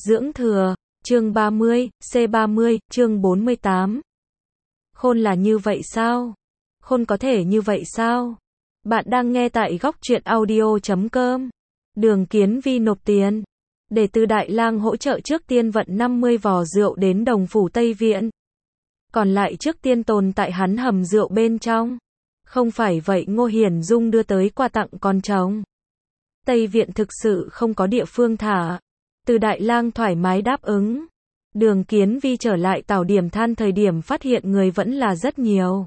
Dưỡng thừa, chương 30, C30, chương 48. Khôn là như vậy sao? Khôn có thể như vậy sao? Bạn đang nghe tại góc truyện audio.com. Đường Kiến Vi nộp tiền để Từ Đại Lang hỗ trợ trước tiên vận 50 vò rượu đến Đồng Phủ Tây Viện. Còn lại trước tiên tồn tại hắn hầm rượu bên trong. Không phải vậy Ngô Hiển Dung đưa tới quà tặng còn trống. Tây Viện thực sự không có địa phương thả. Từ Đại Lang thoải mái đáp ứng. Đường Kiến Vi trở lại Tảo Điểm Than thời điểm phát hiện người vẫn là rất nhiều.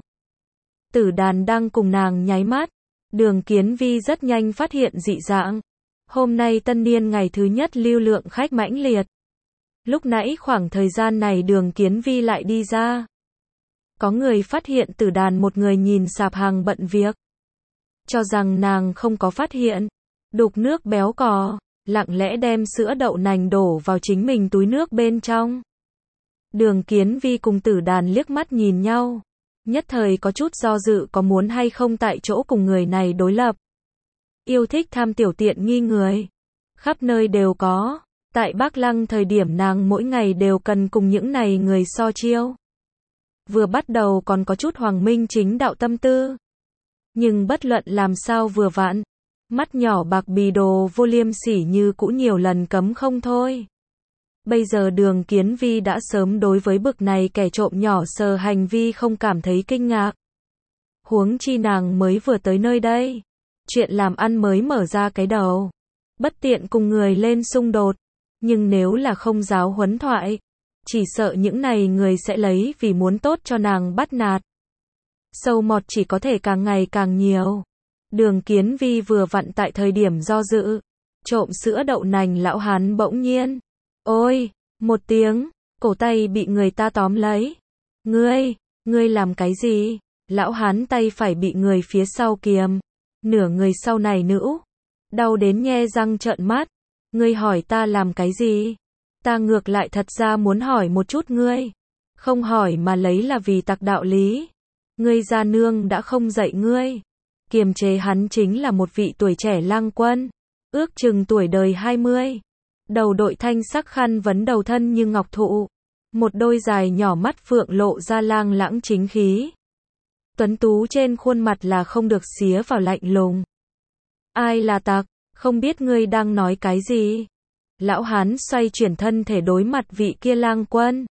Tử Đàn đang cùng nàng nháy mắt. Đường Kiến Vi rất nhanh phát hiện dị dạng. Hôm nay tân niên ngày thứ nhất lưu lượng khách mãnh liệt. Lúc nãy khoảng thời gian này Đường Kiến Vi lại đi ra. Có người phát hiện Tử Đàn một người nhìn sạp hàng bận việc. Cho rằng nàng không có phát hiện. Đục nước béo cò, lặng lẽ đem sữa đậu nành đổ vào chính mình túi nước bên trong. Đường Kiến Vi cùng Tử Đàn liếc mắt nhìn nhau. Nhất thời có chút do dự có muốn hay không tại chỗ cùng người này đối lập. Yêu thích tham tiểu tiện nghi người. Khắp nơi đều có. Tại Bắc Lăng thời điểm nàng mỗi ngày đều cần cùng những này người so chiêu. Vừa bắt đầu còn có chút hoàng minh chính đạo tâm tư. Nhưng bất luận làm sao vừa vặn. Mắt nhỏ bạc bì đồ vô liêm sỉ như cũ nhiều lần cấm không thôi. Bây giờ Đường Kiến Vi đã sớm đối với bực này kẻ trộm nhỏ sờ hành vi không cảm thấy kinh ngạc. Huống chi nàng mới vừa tới nơi đây. Chuyện làm ăn mới mở ra cái đầu. Bất tiện cùng người lên xung đột. Nhưng nếu là không giáo huấn thoại. Chỉ sợ những này người sẽ lấy vì muốn tốt cho nàng bắt nạt. Sâu mọt chỉ có thể càng ngày càng nhiều. Đường Kiến Vi vừa vặn tại thời điểm do dự. Trộm sữa đậu nành lão hán bỗng nhiên. Ôi, một tiếng, cổ tay bị người ta tóm lấy. Ngươi làm cái gì? Lão hán tay phải bị người phía sau kiềm. Nửa người sau này nữ. Đau đến nhe răng trợn mắt. Ngươi hỏi ta làm cái gì? Ta ngược lại thật ra muốn hỏi một chút ngươi. Không hỏi mà lấy là vì tặc đạo lý. Ngươi gia nương đã không dạy ngươi. Kiềm chế hắn chính là một vị tuổi trẻ lang quân. Ước chừng tuổi đời 20. Đầu đội thanh sắc khăn vấn đầu thân như ngọc thụ. Một đôi dài nhỏ mắt phượng lộ ra lang lãng chính khí. Tuấn tú trên khuôn mặt là không được xía vào lạnh lùng. Ai là tặc? Không biết ngươi đang nói cái gì? Lão hán xoay chuyển thân thể đối mặt vị kia lang quân.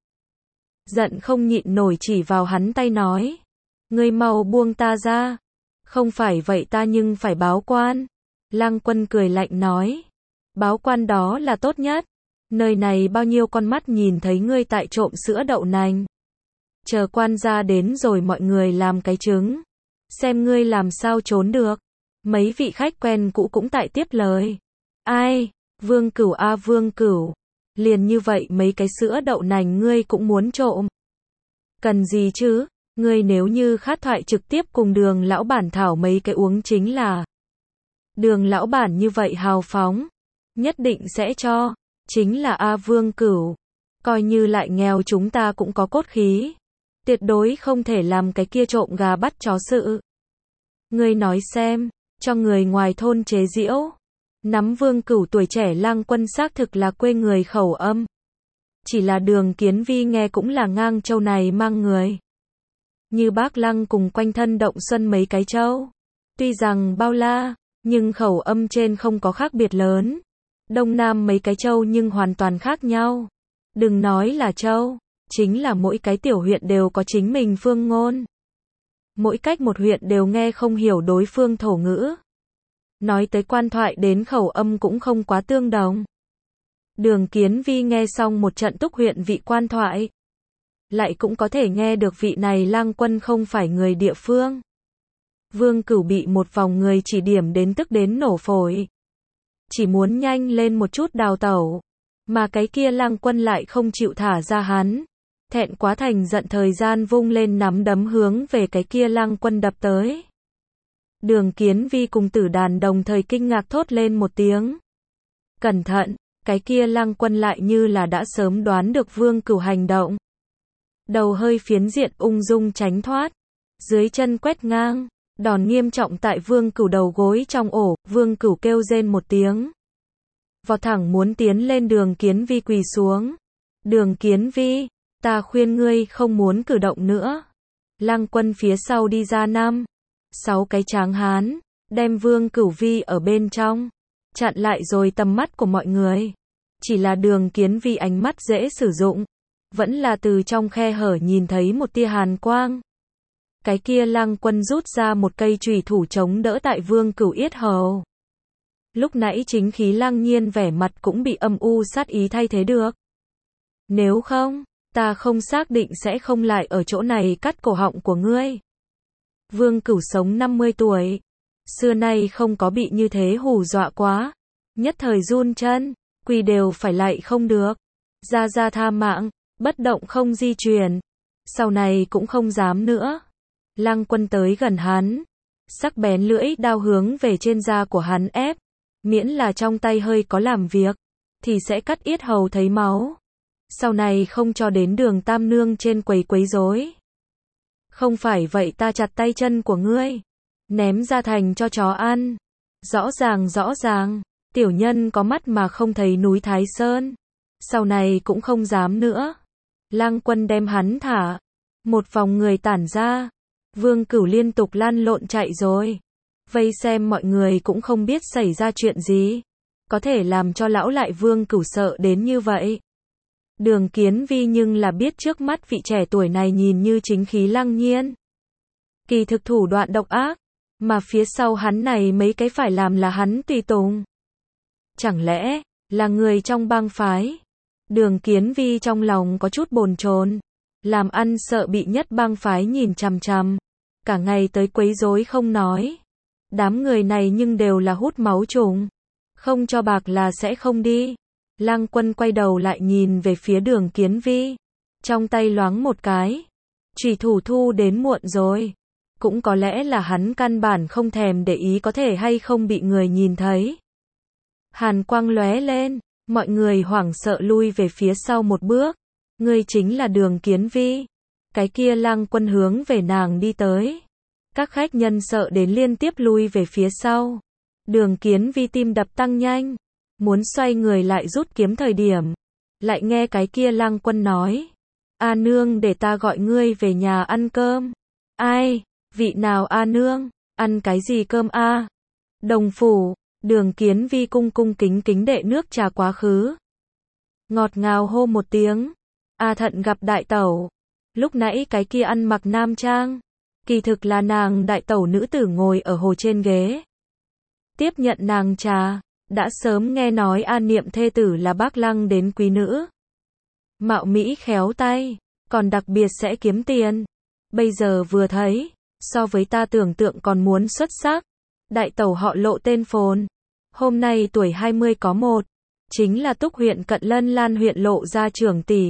Giận không nhịn nổi chỉ vào hắn tay nói. Ngươi mau buông ta ra. Không phải vậy ta nhưng phải báo quan. Lang quân cười lạnh nói. Báo quan đó là tốt nhất. Nơi này bao nhiêu con mắt nhìn thấy ngươi tại trộm sữa đậu nành. Chờ quan gia đến rồi mọi người làm cái chứng. Xem ngươi làm sao trốn được. Mấy vị khách quen cũ cũng tại tiếp lời. Ai? Vương Cửu a Vương Cửu. Liền như vậy mấy cái sữa đậu nành ngươi cũng muốn trộm. Cần gì chứ? Ngươi nếu như khát thoại trực tiếp cùng Đường lão bản thảo mấy cái uống chính là. Đường lão bản như vậy hào phóng. Nhất định sẽ cho. Chính là A Vương Cửu. Coi như lại nghèo chúng ta cũng có cốt khí. Tuyệt đối không thể làm cái kia trộm gà bắt chó sự. Ngươi nói xem. Cho người ngoài thôn chế giễu. Nắm Vương Cửu tuổi trẻ lang quân xác thực là quê người khẩu âm. Chỉ là Đường Kiến Vi nghe cũng là ngang châu này mang người. Như Bác Lăng cùng quanh thân Động Xuân mấy cái châu. Tuy rằng bao la, nhưng khẩu âm trên không có khác biệt lớn. Đông Nam mấy cái châu nhưng hoàn toàn khác nhau. Đừng nói là châu, chính là mỗi cái tiểu huyện đều có chính mình phương ngôn. Mỗi cách một huyện đều nghe không hiểu đối phương thổ ngữ. Nói tới quan thoại đến khẩu âm cũng không quá tương đồng. Đường Kiến Vi nghe xong một trận túc huyện vị quan thoại. Lại cũng có thể nghe được vị này lang quân không phải người địa phương. Vương Cửu bị một vòng người chỉ điểm đến tức đến nổ phổi. Chỉ muốn nhanh lên một chút đào tẩu. Mà cái kia lang quân lại không chịu thả ra hắn. Thẹn quá thành giận thời gian vung lên nắm đấm hướng về cái kia lang quân đập tới. Đường Kiến Vi cùng Tử Đàn đồng thời kinh ngạc thốt lên một tiếng. Cẩn thận, cái kia lang quân lại như là đã sớm đoán được Vương Cửu hành động. Đầu hơi phiến diện ung dung tránh thoát. Dưới chân quét ngang. Đòn nghiêm trọng tại Vương Cửu đầu gối trong ổ. Vương Cửu kêu rên một tiếng. vọt thẳng muốn tiến lên Đường Kiến Vi quỳ xuống. Đường Kiến Vi, ta khuyên ngươi không muốn cử động nữa. Lăng Quân phía sau đi ra 5-6 cái tráng hán, đem Vương Cửu Vi ở bên trong, chặn lại rồi tầm mắt của mọi người. Chỉ là Đường Kiến Vi ánh mắt dễ sử dụng, vẫn là từ trong khe hở nhìn thấy một tia hàn quang. Cái kia Lăng Quân rút ra một cây chùy thủ chống đỡ tại Vương Cửu yết hầu. Lúc nãy chính khí Lăng Nhiên vẻ mặt cũng bị âm u sát ý thay thế được. Nếu không, ta không xác định sẽ không lại ở chỗ này cắt cổ họng của ngươi. Vương Cửu sống 50 tuổi, xưa nay không có bị như thế hù dọa quá, nhất thời run chân, quỳ đều phải lạy không được. Ra tha mạng, bất động không di chuyển, sau này cũng không dám nữa. Lăng Quân tới gần hắn, sắc bén lưỡi đao hướng về trên da của hắn ép, miễn là trong tay hơi có làm việc, thì sẽ cắt yết hầu thấy máu. Sau này không cho đến Đường Tam Nương trên quấy rối. Không phải vậy ta chặt tay chân của ngươi, ném ra thành cho chó ăn. Rõ ràng, tiểu nhân có mắt mà không thấy núi Thái Sơn. Sau này cũng không dám nữa. Lăng Quân đem hắn thả, một vòng người tản ra. Vương Cửu liên tục lăn lộn chạy rồi. Vây xem mọi người cũng không biết xảy ra chuyện gì, có thể làm cho lão lại Vương Cửu sợ đến như vậy. Đường Kiến Vi nhưng là biết trước mắt vị trẻ tuổi này nhìn như chính khí Lăng Nhiên, kỳ thực thủ đoạn độc ác, mà phía sau hắn này mấy cái phải làm là hắn tùy tùng. Chẳng lẽ là người trong bang phái? Đường Kiến Vi trong lòng có chút bồn chồn, làm ăn sợ bị nhất bang phái nhìn chằm chằm, cả ngày tới quấy rối không nói. Đám người này nhưng đều là hút máu trùng, không cho bạc là sẽ không đi. Lăng Quân quay đầu lại nhìn về phía Đường Kiến Vi, trong tay loáng một cái, chùy thủ thu đến muộn rồi. Cũng có lẽ là hắn căn bản không thèm để ý có thể hay không bị người nhìn thấy. Hàn quang lóe lên, mọi người hoảng sợ lui về phía sau một bước. Ngươi chính là Đường Kiến Vi. Cái kia Lăng Quân hướng về nàng đi tới. Các khách nhân sợ đến liên tiếp lui về phía sau. Đường Kiến Vi tim đập tăng nhanh, muốn xoay người lại rút kiếm thời điểm, lại nghe cái kia Lăng Quân nói: "A nương, để ta gọi ngươi về nhà ăn cơm." "Ai? Vị nào a nương? Ăn cái gì cơm a?" "Đồng phủ." Đường Kiến Vi cung kính đệ nước trà quá khứ, ngọt ngào hô một tiếng: "A Thận gặp đại tẩu." Lúc nãy cái kia ăn mặc nam trang, kỳ thực là nàng đại tẩu nữ tử ngồi ở hồ trên ghế, tiếp nhận nàng trà. Đã sớm nghe nói An Niệm thê tử là bác Lăng đến quý nữ, mạo mỹ khéo tay, còn đặc biệt sẽ kiếm tiền. Bây giờ vừa thấy, so với ta tưởng tượng còn muốn xuất sắc. Đại tẩu họ Lộ tên Phồn, hôm nay tuổi 20 có một, chính là Túc huyện Cận Lân Lan huyện Lộ gia trưởng tỷ.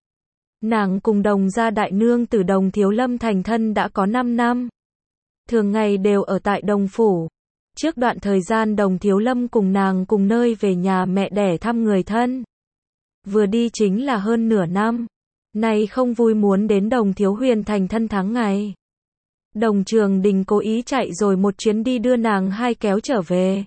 Nàng cùng Đồng gia đại nương từ Đồng Thiếu Lâm thành thân đã có 5 năm, thường ngày đều ở tại Đồng phủ. Trước đoạn thời gian Đồng Thiếu Lâm cùng nàng cùng nơi về nhà mẹ đẻ thăm người thân, vừa đi chính là hơn nửa năm. Này không vui muốn đến Đồng Thiếu Huyền thành thân tháng ngày. Đồng Trường Đình cố ý chạy rồi một chuyến đi đưa nàng hai kéo trở về.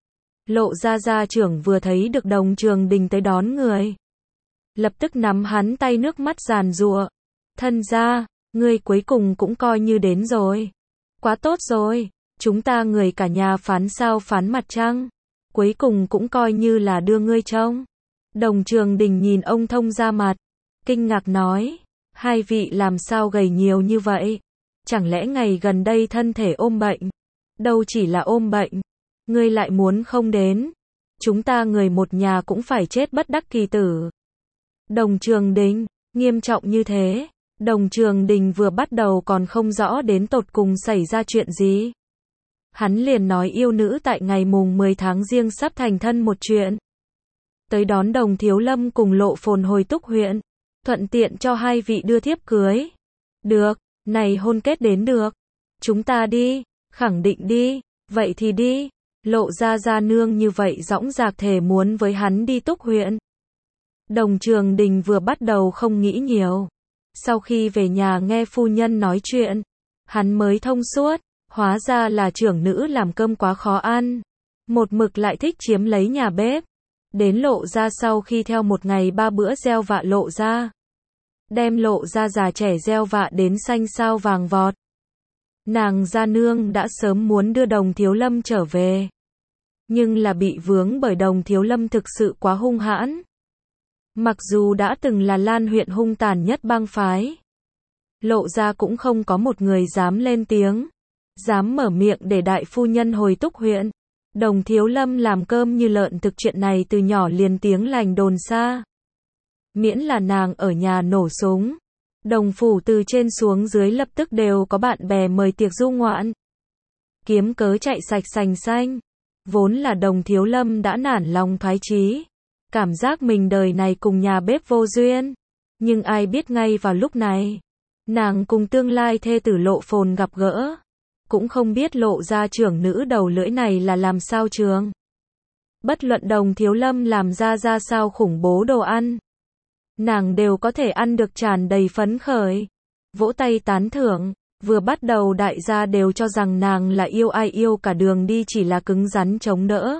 Lộ gia trưởng vừa thấy được Đồng Trường Đình tới đón người, lập tức nắm hắn tay nước mắt giàn giụa: "Thân gia, ngươi cuối cùng cũng coi như đến rồi. Quá tốt rồi, chúng ta người cả nhà phán sao phán mặt trăng, cuối cùng cũng coi như là đưa ngươi trông." Đồng Trường Đình nhìn ông thông gia mặt, kinh ngạc nói: "Hai vị làm sao gầy nhiều như vậy? Chẳng lẽ ngày gần đây thân thể ôm bệnh?" "Đâu chỉ là ôm bệnh, ngươi lại muốn không đến, chúng ta người một nhà cũng phải chết bất đắc kỳ tử." Đồng Trường Đình, nghiêm trọng như thế. Đồng Trường Đình vừa bắt đầu còn không rõ đến tột cùng xảy ra chuyện gì. Hắn liền nói yêu nữ tại ngày mùng 10 tháng Giêng sắp thành thân một chuyện, tới đón Đồng Thiếu Lâm cùng Lộ Phồn hồi Túc huyện, thuận tiện cho hai vị đưa thiếp cưới. "Được, này hôn kết đến được, chúng ta đi." "Khẳng định đi." "Vậy thì đi." Lộ gia nương như vậy dõng dạc thề muốn với hắn đi Túc huyện. Đồng Trường Đình vừa bắt đầu không nghĩ nhiều, sau khi về nhà nghe phu nhân nói chuyện, hắn mới thông suốt, hóa ra là trưởng nữ làm cơm quá khó ăn, một mực lại thích chiếm lấy nhà bếp. Đến Lộ Gia sau khi theo một ngày 3 bữa gieo vạ Lộ Gia. Đem Lộ Gia già trẻ gieo vạ đến xanh sao vàng vọt. Nàng gia nương đã sớm muốn đưa Đồng Thiếu Lâm trở về. Nhưng là bị vướng bởi Đồng Thiếu Lâm thực sự quá hung hãn. Mặc dù đã từng là Lan huyện hung tàn nhất bang phái. Lộ Gia cũng không có một người dám lên tiếng. Dám mở miệng để đại phu nhân hồi Túc huyện. Đồng Thiếu Lâm làm cơm như lợn thực chuyện này từ nhỏ liền tiếng lành đồn xa. Miễn là nàng ở nhà nổ súng. Đồng phủ từ trên xuống dưới lập tức đều có bạn bè mời tiệc du ngoạn. Kiếm cớ chạy sạch sành xanh. Vốn là Đồng Thiếu Lâm đã nản lòng thoái chí. Cảm giác mình đời này cùng nhà bếp vô duyên. Nhưng ai biết ngay vào lúc này. Nàng cùng tương lai thê tử Lộ Phồn gặp gỡ. Cũng không biết Lộ Gia trưởng nữ đầu lưỡi này là làm sao trường. Bất luận Đồng Thiếu Lâm làm ra sao khủng bố đồ ăn. Nàng đều có thể ăn được tràn đầy phấn khởi. Vỗ tay tán thưởng. Vừa bắt đầu đại gia đều cho rằng nàng là yêu ai yêu cả đường đi chỉ là cứng rắn chống đỡ.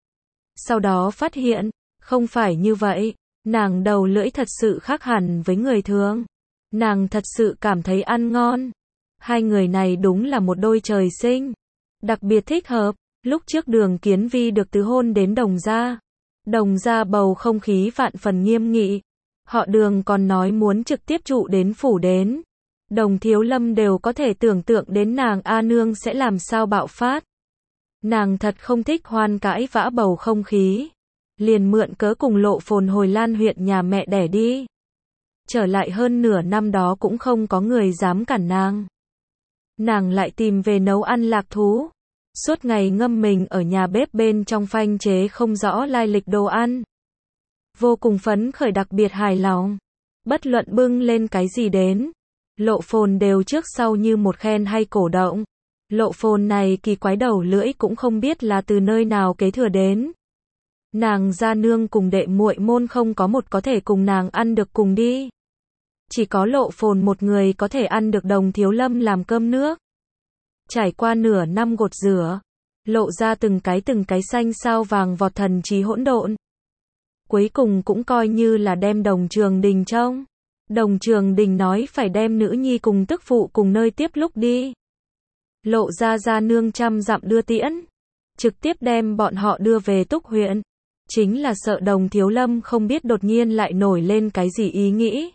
Sau đó phát hiện, không phải như vậy. Nàng đầu lưỡi thật sự khác hẳn với người thường. Nàng thật sự cảm thấy ăn ngon. Hai người này đúng là một đôi trời sinh. Đặc biệt thích hợp. Lúc trước Đường Kiến Vi được tứ hôn đến Đồng Gia. Đồng Gia bầu không khí vạn phần nghiêm nghị. Họ Đường còn nói muốn trực tiếp trụ đến phủ đến. Đồng Thiếu Lâm đều có thể tưởng tượng đến nàng A Nương sẽ làm sao bạo phát. Nàng thật không thích hoan cãi vã bầu không khí. Liền mượn cớ cùng Lộ Phồn hồi Lan huyện nhà mẹ đẻ đi. Trở lại hơn nửa năm đó cũng không có người dám cản nàng. Nàng lại tìm về nấu ăn lạc thú. Suốt ngày ngâm mình ở nhà bếp bên trong phanh chế không rõ lai lịch đồ ăn. Vô cùng phấn khởi đặc biệt hài lòng. Bất luận bưng lên cái gì đến. Lộ Phồn đều trước sau như một khen hay cổ động. Lộ Phồn này kỳ quái đầu lưỡi cũng không biết là từ nơi nào kế thừa đến. Nàng gia nương cùng đệ muội môn không có một có thể cùng nàng ăn được cùng đi. Chỉ có Lộ Phồn một người có thể ăn được Đồng Thiếu Lâm làm cơm nước. Trải qua nửa năm gột rửa, lộ ra từng cái xanh sao vàng vọt thần trí hỗn độn. Cuối cùng cũng coi như là đem Đồng Trường Đình trông. Đồng Trường Đình nói phải đem nữ nhi cùng tức phụ cùng nơi tiếp lúc đi. Lộ ra gia nương trăm dặm đưa tiễn. Trực tiếp đem bọn họ đưa về Túc huyện. Chính là sợ Đồng Thiếu Lâm không biết đột nhiên lại nổi lên cái gì ý nghĩ.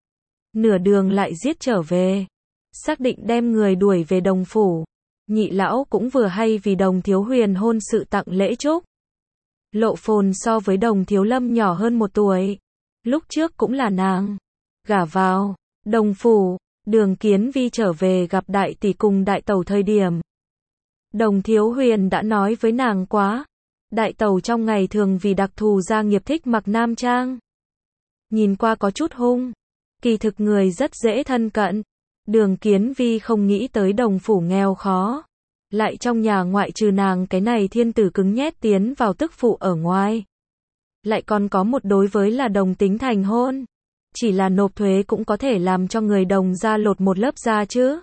Nửa đường lại giết trở về. Xác định đem người đuổi về Đồng phủ. Nhị lão cũng vừa hay vì Đồng Thiếu Huyền hôn sự tặng lễ chúc. Lộ Phồn so với Đồng Thiếu Lâm nhỏ hơn 1 tuổi. Lúc trước cũng là nàng gả vào Đồng phủ. Đường Kiến Vi trở về gặp đại tỷ cùng đại tẩu thời điểm. Đồng Thiếu Huyền đã nói với nàng quá. Đại tẩu trong ngày thường vì đặc thù gia nghiệp thích mặc nam trang. Nhìn qua có chút hung. Kỳ thực người rất dễ thân cận. Đường Kiến Vi không nghĩ tới Đồng phủ nghèo khó. Lại trong nhà ngoại trừ nàng cái này thiên tử cứng nhét tiến vào tức phụ ở ngoài. Lại còn có một đối với là đồng tính thành hôn. Chỉ là nộp thuế cũng có thể làm cho người Đồng gia lột một lớp da chứ.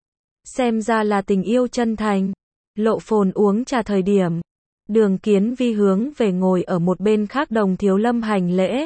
Xem ra là tình yêu chân thành. Lộ Phồn uống trà thời điểm. Đường Kiến Vi hướng về ngồi ở một bên khác Đồng Thiếu Lâm hành lễ.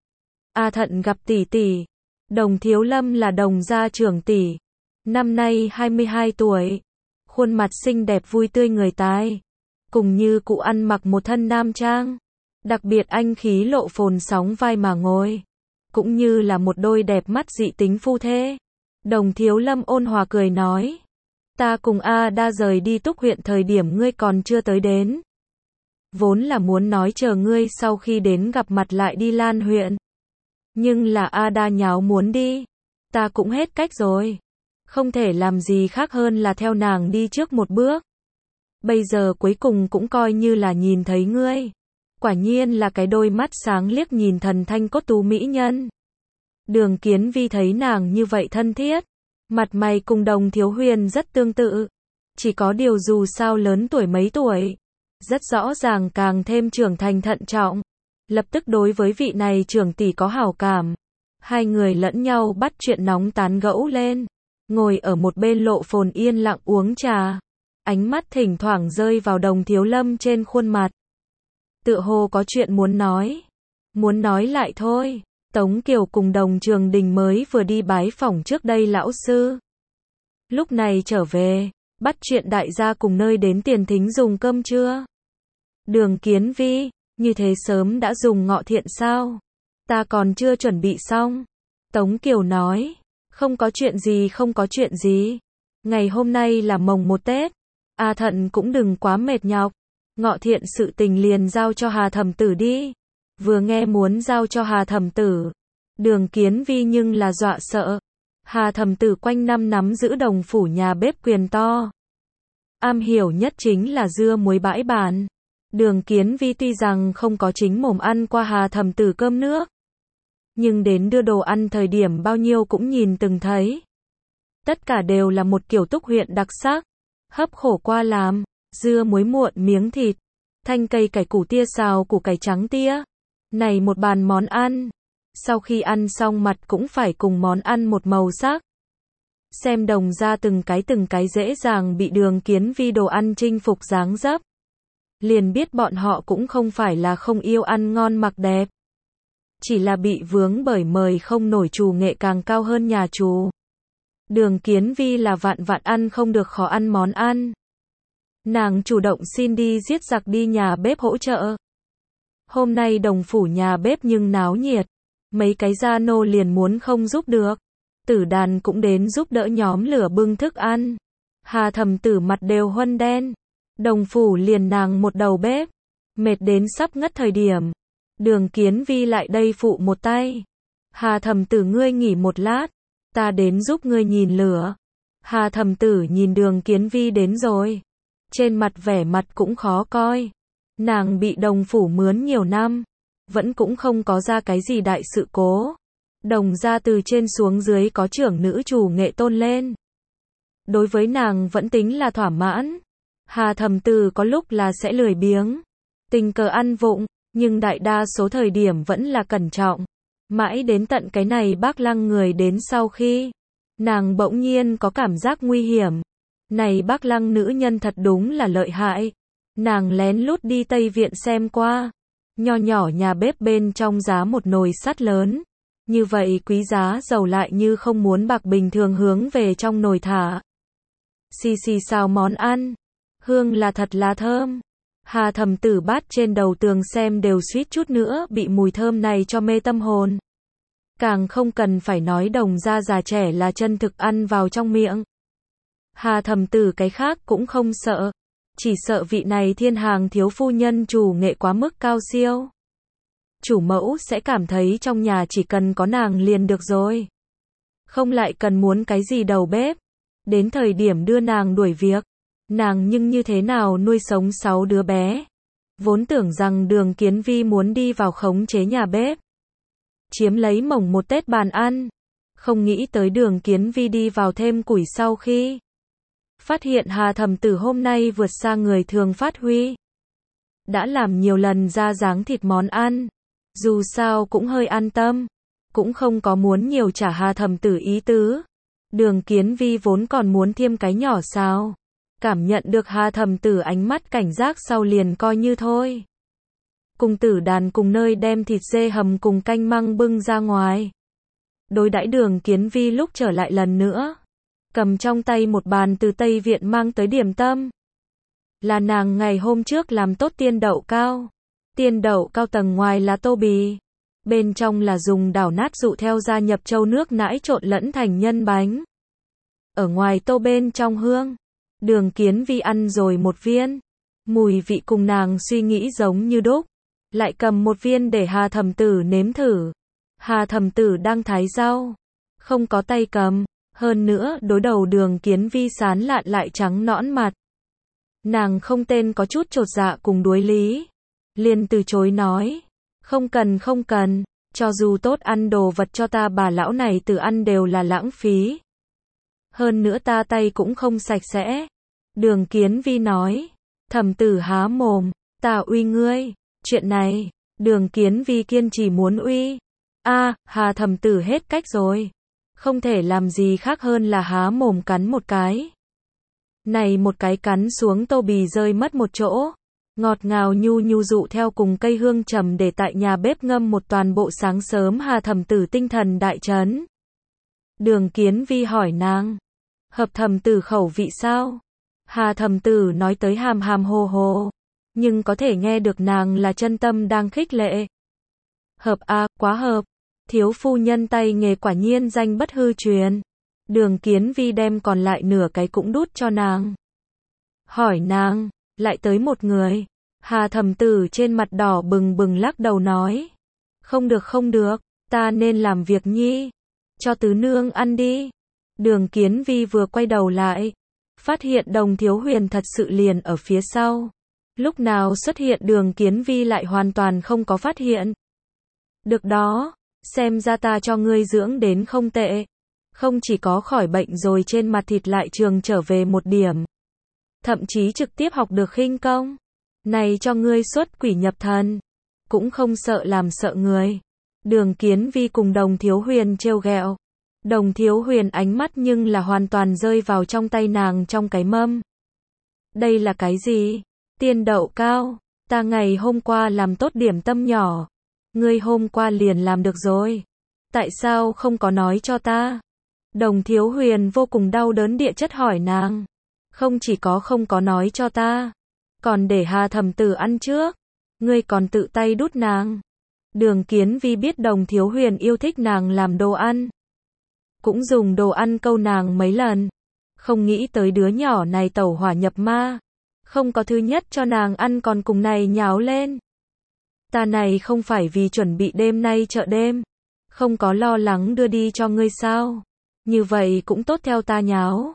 A Thận gặp tỷ tỷ. Đồng Thiếu Lâm là Đồng gia trưởng tỷ. Năm nay 22 tuổi. Khuôn mặt xinh đẹp vui tươi người tài. Cùng như cụ ăn mặc một thân nam trang. Đặc biệt anh khí Lộ Phồn sóng vai mà ngồi. Cũng như là một đôi đẹp mắt dị tính phu thê. Đồng Thiếu Lâm ôn hòa cười nói. Ta cùng A Đa rời đi Túc huyện thời điểm ngươi còn chưa tới đến. Vốn là muốn nói chờ ngươi sau khi đến gặp mặt lại đi Lan huyện. Nhưng là A Đa nháo muốn đi. Ta cũng hết cách rồi. Không thể làm gì khác hơn là theo nàng đi trước một bước. Bây giờ cuối cùng cũng coi như là nhìn thấy ngươi. Quả nhiên là cái đôi mắt sáng liếc nhìn thần thanh cốt tú mỹ nhân. Đường Kiến Vi thấy nàng như vậy thân thiết. Mặt mày cùng Đồng Thiếu Huyền rất tương tự. Chỉ có điều dù sao lớn tuổi mấy tuổi. Rất rõ ràng càng thêm trưởng thành thận trọng. Lập tức đối với vị này trưởng tỷ có hảo cảm. Hai người lẫn nhau bắt chuyện nóng tán gẫu lên. Ngồi ở một bên Lộ Phồn yên lặng uống trà. Ánh mắt thỉnh thoảng rơi vào Đồng Thiếu Lâm trên khuôn mặt. tựa hồ có chuyện muốn nói. Muốn nói lại thôi. Tống Kiều cùng Đồng Trường Đình mới vừa đi bái phỏng trước đây lão sư. Lúc này trở về, bắt chuyện đại gia cùng nơi đến Tiền Thính dùng cơm trưa. Đường Kiến Vi, như thế sớm đã dùng ngọ thiện sao? Ta còn chưa chuẩn bị xong. Tống Kiều nói, không có chuyện gì không có chuyện gì. Ngày hôm nay là mồng 1 Tết. A Thận cũng đừng quá mệt nhọc. Ngọ thiện sự tình liền giao cho Hà Thẩm Tử đi. Vừa nghe muốn giao cho Hà Thẩm Tử, Đường Kiến Vi nhưng là dọa sợ. Hà Thẩm Tử quanh năm nắm giữ Đồng phủ nhà bếp quyền to. Am hiểu nhất chính là dưa muối bãi bàn. Đường Kiến Vi tuy rằng không có chính mồm ăn qua Hà Thẩm Tử cơm nước, nhưng đến đưa đồ ăn thời điểm bao nhiêu cũng nhìn từng thấy. Tất cả đều là một kiểu Túc huyện đặc sắc. Hấp khổ qua làm, dưa muối muộn miếng thịt, thanh cây cải củ tia xào củ cải trắng tia. Này một bàn món ăn. Sau khi ăn xong mặt cũng phải cùng món ăn một màu sắc. Xem Đồng ra từng cái dễ dàng bị Đường Kiến Vi đồ ăn chinh phục dáng dấp. Liền biết bọn họ cũng không phải là không yêu ăn ngon mặc đẹp. Chỉ là bị vướng bởi mời không nổi trù nghệ càng cao hơn nhà trù. Đường Kiến Vi là vạn ăn không được khó ăn món ăn. Nàng chủ động xin đi giết giặc đi nhà bếp hỗ trợ. Hôm nay Đồng phủ nhà bếp nhưng náo nhiệt. Mấy cái gia nô liền muốn không giúp được. Tử Đàn cũng đến giúp đỡ nhóm lửa bưng thức ăn. Hà Thẩm Tử mặt đều huân đen. Đồng phủ liền nàng một đầu bếp. Mệt đến sắp ngất thời điểm. Đường Kiến Vi lại đây phụ một tay. Hà Thẩm Tử ngươi nghỉ một lát. Ta đến giúp ngươi nhìn lửa. Hà Thẩm Tử nhìn Đường Kiến Vi đến rồi. Trên mặt vẻ mặt cũng khó coi. Nàng bị Đồng phủ mướn nhiều năm. Vẫn cũng không có ra cái gì đại sự cố. Đồng ra từ trên xuống dưới có trưởng nữ chủ nghệ tôn lên. Đối với nàng vẫn tính là thỏa mãn. Hà Thẩm Tử có lúc là sẽ lười biếng. Tình cờ ăn vụng. Nhưng đại đa số thời điểm vẫn là cẩn trọng. Mãi đến tận cái này Bác Lăng người đến sau khi. Nàng bỗng nhiên có cảm giác nguy hiểm. Này Bác Lăng nữ nhân thật đúng là lợi hại. Nàng lén lút đi Tây Viện xem qua. Nho nhỏ nhà bếp bên trong giá một nồi sắt lớn. Như vậy quý giá dầu lại như không muốn bạc bình thường hướng về trong nồi thả. Xì xì xào món ăn. Hương là thật là thơm. Hà Thẩm Tử bát trên đầu tường xem đều suýt chút nữa bị mùi thơm này cho mê tâm hồn. Càng không cần phải nói Đồng ra già trẻ là chân thực ăn vào trong miệng. Hà Thẩm Tử cái khác cũng không sợ. Chỉ sợ vị này thiên hàng thiếu phu nhân chủ nghệ quá mức cao siêu. Chủ mẫu sẽ cảm thấy trong nhà chỉ cần có nàng liền được rồi. Không lại cần muốn cái gì đầu bếp. Đến thời điểm đưa nàng đuổi việc. Nàng nhưng như thế nào nuôi sống 6 đứa bé. Vốn tưởng rằng Đường Kiến Vi muốn đi vào khống chế nhà bếp. Chiếm lấy mồng 1 Tết bàn ăn. Không nghĩ tới Đường Kiến Vi đi vào thêm củi sau khi. Phát hiện Hà Thẩm Tử hôm nay vượt xa người thường phát huy. Đã làm nhiều lần ra dáng thịt món ăn. Dù sao cũng hơi an tâm. Cũng không có muốn nhiều trả Hà Thẩm Tử ý tứ. Đường Kiến Vi vốn còn muốn thêm cái nhỏ sao. Cảm nhận được Hà Thẩm Tử ánh mắt cảnh giác sau liền coi như thôi. Cùng Tử Đàn cùng nơi đem thịt dê hầm cùng canh măng bưng ra ngoài. Đối đãi Đường Kiến Vi lúc trở lại lần nữa. Cầm trong tay một bàn từ Tây Viện mang tới điểm tâm. Là nàng ngày hôm trước làm tốt tiên đậu cao. Tiên đậu cao tầng ngoài là tô bì. Bên trong là dùng đảo nát dụ theo gia nhập châu nước nãi trộn lẫn thành nhân bánh. Ở ngoài tô bên trong hương. Đường Kiến Vi ăn rồi một viên. Mùi vị cùng nàng suy nghĩ giống như đúc. Lại cầm một viên để Hà Thẩm Tử nếm thử. Hà Thẩm Tử đang thái rau. Không có tay cầm. Hơn nữa đối đầu Đường Kiến Vi sán lạn lại trắng nõn mặt. Nàng không tên có chút chột dạ cùng đối lý. Liền từ chối nói. Không cần. Cho dù tốt ăn đồ vật cho ta bà lão này từ ăn đều là lãng phí. Hơn nữa ta tay cũng không sạch sẽ. Đường Kiến Vi nói. Thẩm Tử há mồm. Ta uy ngươi. Chuyện này. Đường Kiến Vi kiên trì muốn uy. Hà Thẩm Tử hết cách rồi. Không thể làm gì khác hơn là há mồm cắn một cái. Này một cái cắn xuống tô bì rơi mất một chỗ. ngọt ngào nhu nhu dụ theo cùng cây hương trầm để tại nhà bếp ngâm một toàn bộ sáng sớm. Hà Thẩm Tử tinh thần đại chấn. Đường Kiến Vi hỏi nàng, hợp Thẩm Tử khẩu vị sao? Hà Thẩm Tử nói tới hàm hàm hồ hồ, nhưng có thể nghe được nàng là chân tâm đang khích lệ. Hợp a, quá hợp. Thiếu phu nhân tay nghề quả nhiên danh bất hư truyền. Đường Kiến Vi đem còn lại nửa cái cũng đút cho nàng. Hỏi nàng, lại tới một người. Hà Thẩm Tử trên mặt đỏ bừng bừng lắc đầu nói, không được không được, ta nên làm việc nhi, cho tứ nương ăn đi. Đường Kiến Vi vừa quay đầu lại, phát hiện Đồng Thiếu Huyền thật sự liền ở phía sau. Lúc nào xuất hiện Đường Kiến Vi lại hoàn toàn không có phát hiện. Được đó, xem ra ta cho ngươi dưỡng đến không tệ. Không chỉ có khỏi bệnh rồi trên mặt thịt lại trường trở về một điểm. Thậm chí trực tiếp học được khinh công. Này cho ngươi xuất quỷ nhập thần. Cũng không sợ làm sợ người. Đường Kiến Vi cùng Đồng Thiếu Huyền trêu ghẹo. Đồng Thiếu Huyền ánh mắt nhưng là hoàn toàn rơi vào trong tay nàng trong cái mâm. Đây là cái gì? Tiên đậu cao. Ta ngày hôm qua làm tốt điểm tâm nhỏ. Ngươi hôm qua liền làm được rồi. Tại sao không có nói cho ta? Đồng Thiếu Huyền vô cùng đau đớn địa chất hỏi nàng. Không chỉ có không có nói cho ta, còn để Hà Thẩm Tử ăn trước. Ngươi còn tự tay đút nàng. Đường Kiến Vi biết Đồng Thiếu Huyền yêu thích nàng làm đồ ăn. Cũng dùng đồ ăn câu nàng mấy lần. Không nghĩ tới đứa nhỏ này tẩu hỏa nhập ma. Không có thứ nhất cho nàng ăn còn cùng này nháo lên. Ta này không phải vì chuẩn bị đêm nay chợ đêm. Không có lo lắng đưa đi cho ngươi sao. Như vậy cũng tốt theo ta nháo.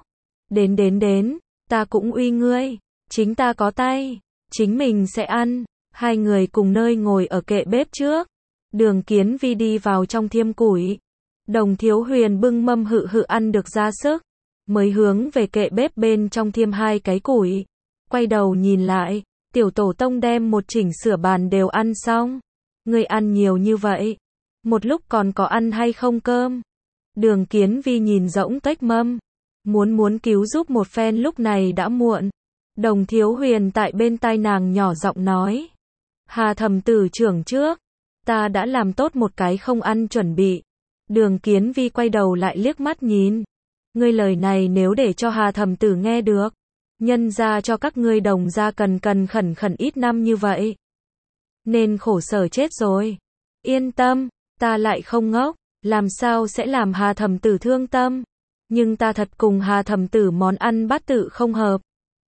Đến, ta cũng uy ngươi. Chính ta có tay. Chính mình sẽ ăn. Hai người cùng nơi ngồi ở kệ bếp trước. Đường Kiến Vi đi vào trong thiêm củi. Đồng Thiếu Huyền bưng mâm hự hự ăn được ra sức. Mới hướng về kệ bếp bên trong thiêm hai cái củi. Quay đầu nhìn lại. Tiểu tổ tông đem một chỉnh sửa bàn đều ăn xong. Ngươi ăn nhiều như vậy. Một lúc còn có ăn hay không cơm? Đường Kiến Vi nhìn rỗng tuếch mâm. Muốn cứu giúp một phen lúc này đã muộn. Đồng Thiếu Huyền tại bên tai nàng nhỏ giọng nói. Hà Thẩm Tử trưởng trước. Ta đã làm tốt một cái không ăn chuẩn bị. Đường Kiến Vi quay đầu lại liếc mắt nhìn. Ngươi lời này nếu để cho Hà Thẩm Tử nghe được. Nhân ra cho các ngươi Đồng gia cần khẩn ít năm như vậy. Nên khổ sở chết rồi. Yên tâm, ta lại không ngốc. Làm sao sẽ làm Hà Thẩm Tử thương tâm. Nhưng ta thật cùng Hà Thẩm Tử món ăn bát tự không hợp.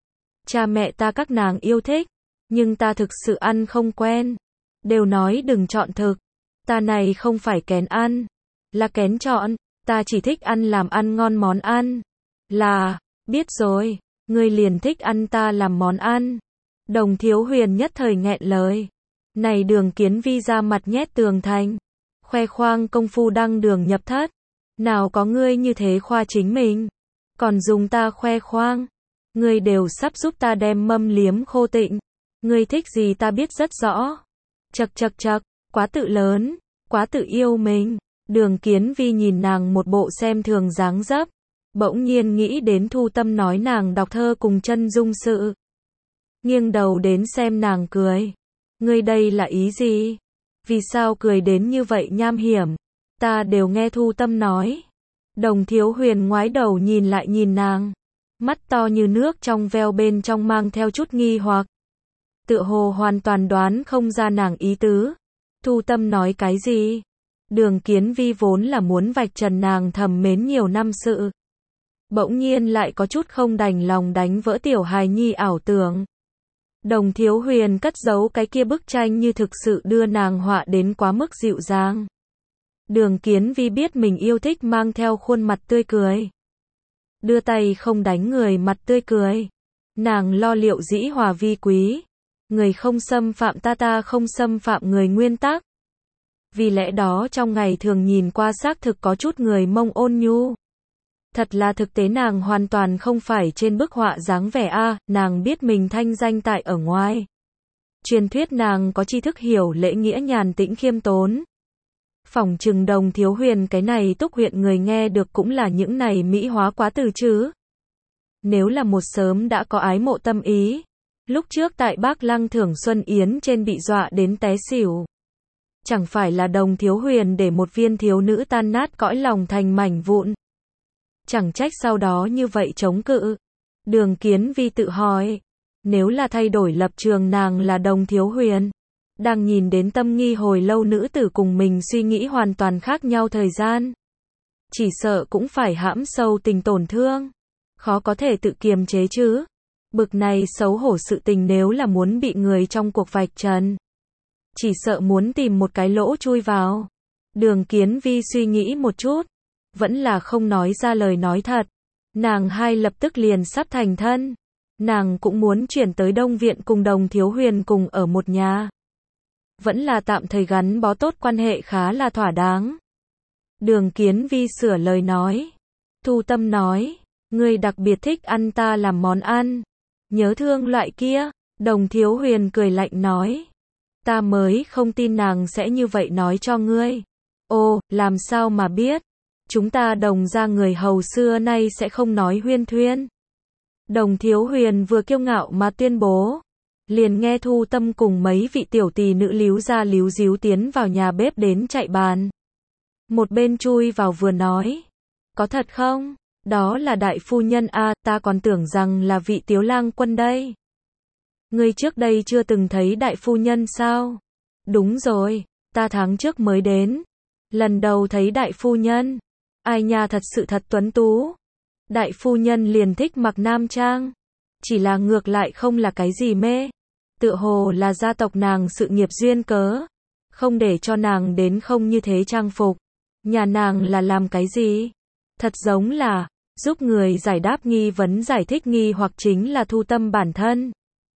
Cha mẹ ta các nàng yêu thích. Nhưng ta thực sự ăn không quen. Đều nói đừng chọn thực. Ta này không phải kén ăn. Là kén chọn. Ta chỉ thích ăn làm ăn ngon món ăn. Là, biết rồi. Ngươi liền thích ăn ta làm món ăn. Đồng Thiếu Huyền nhất thời nghẹn lời. Này Đường Kiến Vi ra mặt nhét tường thành. Khoe khoang công phu đăng đường nhập thất. Nào có ngươi như thế khoa chính mình. Còn dùng ta khoe khoang. Ngươi đều sắp giúp ta đem mâm liếm khô tịnh. Ngươi thích gì ta biết rất rõ. Chật, quá tự lớn. Quá tự yêu mình. Đường Kiến Vi nhìn nàng một bộ xem thường dáng dấp. Bỗng nhiên nghĩ đến Thu Tâm nói nàng đọc thơ cùng chân dung sự. Nghiêng đầu đến xem nàng cười. Ngươi đây là ý gì? Vì sao cười đến như vậy nham hiểm? Ta đều nghe Thu Tâm nói. Đồng Thiếu Huyền ngoái đầu nhìn lại nhìn nàng. Mắt to như nước trong veo bên trong mang theo chút nghi hoặc. Tựa hồ hoàn toàn đoán không ra nàng ý tứ. Thu Tâm nói cái gì? Đường Kiến Vi vốn là muốn vạch trần nàng thầm mến nhiều năm sự. Bỗng nhiên lại có chút không đành lòng đánh vỡ tiểu hài nhi ảo tưởng. Đồng Thiếu Huyền cất giấu cái kia bức tranh như thực sự đưa nàng họa đến quá mức dịu dàng. Đường Kiến Vi biết mình yêu thích mang theo khuôn mặt tươi cười. Đưa tay không đánh người mặt tươi cười. Nàng lo liệu dĩ hòa vi quý. Người không xâm phạm ta không xâm phạm người nguyên tắc. Vì lẽ đó trong ngày thường nhìn qua xác thực có chút người Mông ôn nhu. Thật là thực tế nàng hoàn toàn không phải trên bức họa dáng vẻ nàng biết mình thanh danh tại ở ngoài. Truyền thuyết nàng có tri thức hiểu lễ nghĩa nhàn tĩnh khiêm tốn. Phỏng chừng Đồng Thiếu Huyền cái này Túc huyện người nghe được cũng là những này mỹ hóa quá từ chứ. Nếu là một sớm đã có ái mộ tâm ý, Lúc trước tại Bác Lăng Thưởng Xuân Yến trên bị dọa đến té xỉu. Chẳng phải là Đồng Thiếu Huyền để một viên thiếu nữ tan nát cõi lòng thành mảnh vụn. Chẳng trách sau đó như vậy chống cự. Đường Kiến Vi tự hỏi, nếu là thay đổi lập trường nàng là Đồng Thiếu Huyền, đang nhìn đến tâm nghi hồi lâu nữ tử cùng mình suy nghĩ hoàn toàn khác nhau thời gian. Chỉ sợ cũng phải hãm sâu tình tổn thương. Khó có thể tự kiềm chế chứ. Bực này xấu hổ sự tình nếu là muốn bị người trong cuộc vạch trần. Chỉ sợ muốn tìm một cái lỗ chui vào. Đường Kiến Vi suy nghĩ một chút. Vẫn là không nói ra lời nói thật. Nàng hai lập tức liền sắp thành thân. Nàng cũng muốn chuyển tới Đông Viện cùng Đồng Thiếu Huyền cùng ở một nhà. Vẫn là tạm thời gắn bó tốt quan hệ khá là thỏa đáng. Đường Kiến Vi sửa lời nói. Thu Tâm nói, ngươi đặc biệt thích ăn ta làm món ăn. Nhớ thương loại kia. Đồng Thiếu Huyền cười lạnh nói. Ta mới không tin nàng sẽ như vậy nói cho ngươi. Ồ, làm sao mà biết? Chúng ta Đồng gia người hầu xưa nay sẽ không nói huyên thuyên. Đồng Thiếu Huyền vừa kiêu ngạo mà tuyên bố. Liền nghe Thu Tâm cùng mấy vị tiểu tỳ nữ líu ra líu díu tiến vào nhà bếp đến chạy bàn. Một bên chui vào vừa nói. Có thật không? Đó là đại phu nhân a, ta còn tưởng rằng là vị Tiếu lang quân đây. Ngươi trước đây chưa từng thấy đại phu nhân sao? Đúng rồi, ta tháng trước mới đến. Lần đầu thấy đại phu nhân. Ai nha, thật sự thật tuấn tú. Đại phu nhân liền thích mặc nam trang. Chỉ là ngược lại không là cái gì mê. Tựa hồ là gia tộc nàng sự nghiệp duyên cớ. Không để cho nàng đến không như thế trang phục. Nhà nàng là làm cái gì? Thật giống là giúp người giải đáp nghi vấn, giải thích nghi hoặc chính là Thu Tâm bản thân.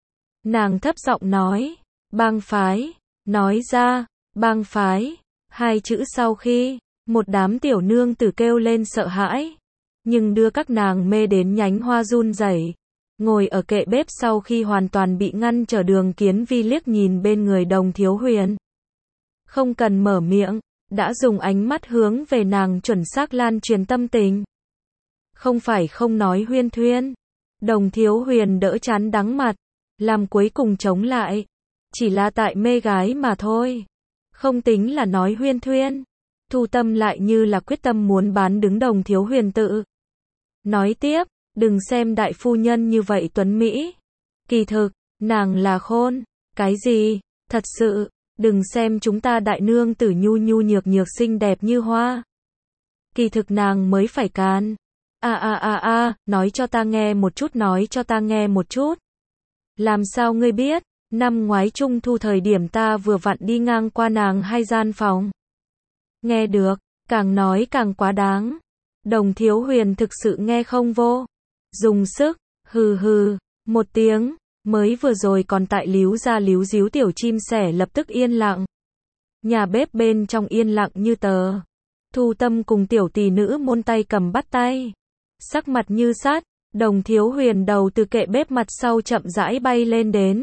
Nàng thấp giọng nói, bang phái. Nói ra, bang phái. Hai chữ sau khi, một đám tiểu nương tử kêu lên sợ hãi. Nhưng đưa các nàng mê đến nhánh hoa run rẩy. Ngồi ở kệ bếp sau khi hoàn toàn bị ngăn trở. Đường Kiến Vi liếc nhìn bên người Đồng Thiếu Huyền. Không cần mở miệng, đã dùng ánh mắt hướng về nàng chuẩn xác lan truyền tâm tình. Không phải không nói huyên thuyên. Đồng Thiếu Huyền đỡ chán đắng mặt, làm cuối cùng chống lại. Chỉ là tại mê gái mà thôi. Không tính là nói huyên thuyên. Thu Tâm lại như là quyết tâm muốn bán đứng Đồng Thiếu Huyền tự. Nói tiếp, đừng xem đại phu nhân như vậy tuấn Mỹ. Kỳ thực, nàng là khôn. Cái gì? Thật sự, đừng xem chúng ta đại nương tử nhu nhu nhược nhược xinh đẹp như hoa. Kỳ thực nàng mới phải can. Nói cho ta nghe một chút, nói cho ta nghe một chút. Làm sao ngươi biết? Năm ngoái trung thu thời điểm ta vừa vặn đi ngang qua nàng hai gian phòng. Nghe được, càng nói càng quá đáng. Đồng Thiếu Huyền thực sự nghe không vô. Dùng sức, hừ hừ, một tiếng, mới vừa rồi còn tại líu ra líu díu tiểu chim sẻ lập tức yên lặng. Nhà bếp bên trong yên lặng như tờ. Thu Tâm cùng tiểu tỳ nữ môn tay cầm bắt tay. Sắc mặt như sát, Đồng Thiếu Huyền đầu từ kệ bếp mặt sau chậm rãi bay lên đến.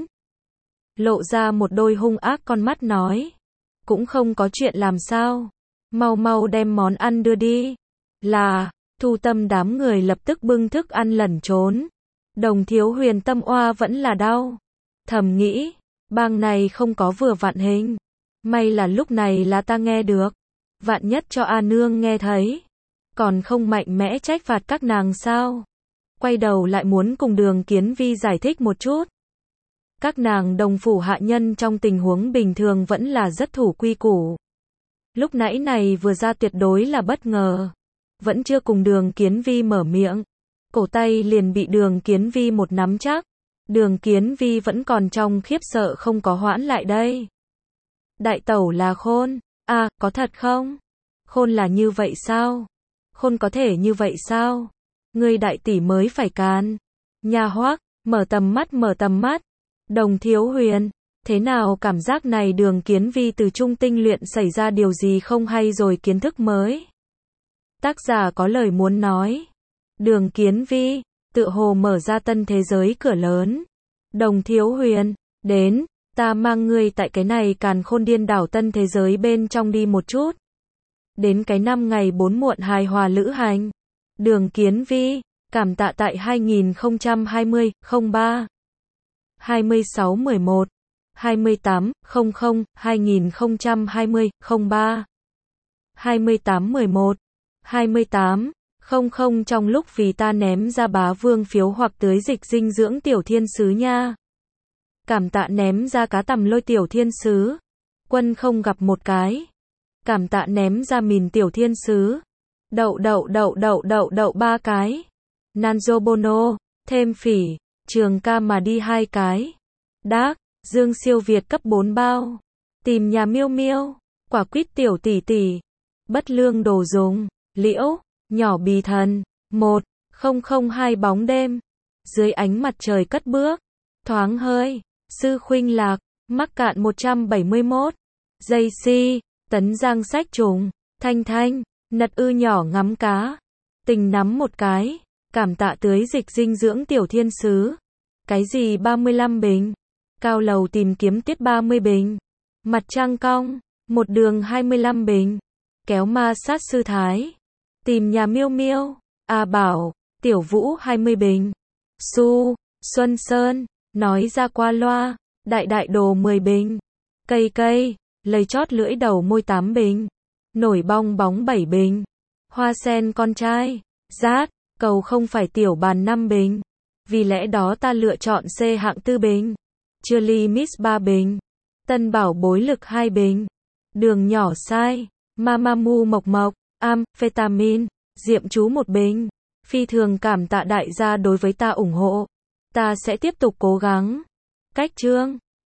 Lộ ra một đôi hung ác con mắt nói. Cũng không có chuyện làm sao. Mau mau đem món ăn đưa đi. Là, Thu Tâm đám người lập tức bưng thức ăn lẩn trốn. Đồng Thiếu Huyền tâm oa vẫn là đau. Thầm nghĩ, bang này không có vừa vặn hình. May là lúc này là ta nghe được. Vạn nhất cho A Nương nghe thấy. Còn không mạnh mẽ trách phạt các nàng sao? Quay đầu lại muốn cùng Đường Kiến Vi giải thích một chút. Các nàng đồng phủ hạ nhân trong tình huống bình thường vẫn là rất thủ quy củ. Lúc nãy này vừa ra tuyệt đối là bất ngờ. Vẫn chưa cùng Đường Kiến Vi mở miệng. Cổ tay liền bị Đường Kiến Vi một nắm chắc. Đường Kiến Vi vẫn còn trong khiếp sợ không có hoãn lại đây. Đại tẩu là khôn. À, có thật không? Khôn là như vậy sao? Khôn có thể như vậy sao? Ngươi đại tỷ mới phải can. Nhà Hoác, mở tầm mắt. Đồng Thiếu Huyền, thế nào cảm giác này? Đường Kiến Vi từ trung tinh luyện xảy ra điều gì không hay rồi, kiến thức mới. Tác giả có lời muốn nói. Đường Kiến Vi, tựa hồ mở ra tân thế giới cửa lớn. Đồng Thiếu Huyền, đến, ta mang ngươi tại cái này càn khôn điên đảo tân thế giới bên trong đi một chút. Đến cái 5 ngày 4 muộn hài hòa lữ hành. Đường Kiến Vi, cảm tạ tại 2020-03. 2611 2800 2020 03 2811 2800 trong lúc vì ta ném ra bá vương phiếu hoặc tưới dịch dinh dưỡng tiểu thiên sứ nha. Cảm tạ ném ra cá tầm lôi tiểu thiên sứ. Quân không gặp một cái. Cảm tạ ném ra mìn tiểu thiên sứ. Đậu 3 cái. Nanjo Bono, thêm phỉ, trường ca mà đi 2 cái. Đác, Dương siêu Việt cấp 4 bao. Tìm nhà miêu miêu, quả quýt tiểu tỷ tỷ. Bất lương đồ dùng, liễu, nhỏ bì thần. 1002 bóng đêm. Dưới ánh mặt trời cất bước. Thoáng hơi, sư khuynh lạc, mắc cạn 171. Dây si, tấn giang sách trùng. Thanh thanh, nật ư nhỏ ngắm cá. Tình nắm một cái. Cảm tạ tưới dịch dinh dưỡng tiểu thiên sứ. Cái gì 35 bình. Cao lầu tìm kiếm tiết 30 bình. Mặt trăng cong, một đường 25 bình. Kéo ma sát sư thái. Tìm nhà miêu miêu. A Bảo, Tiểu Vũ 20 bình. Su, Xuân Sơn, nói ra qua loa. Đại đồ 10 bình. Cây, lấy chót lưỡi đầu môi 8 bình. Nổi bong bóng 7 bình. Hoa sen con trai. Rát, cầu không phải tiểu bàn 5 bình. Vì lẽ đó ta lựa chọn C hạng 4 bình. Chưa ly miss 3 bình. Tân bảo bối lực 2 bình. Đường nhỏ sai. Mamamoo mộc, amphetamine, diệm chú 1 bình. Phi thường cảm tạ đại gia đối với ta ủng hộ. Ta sẽ tiếp tục cố gắng. Cách chương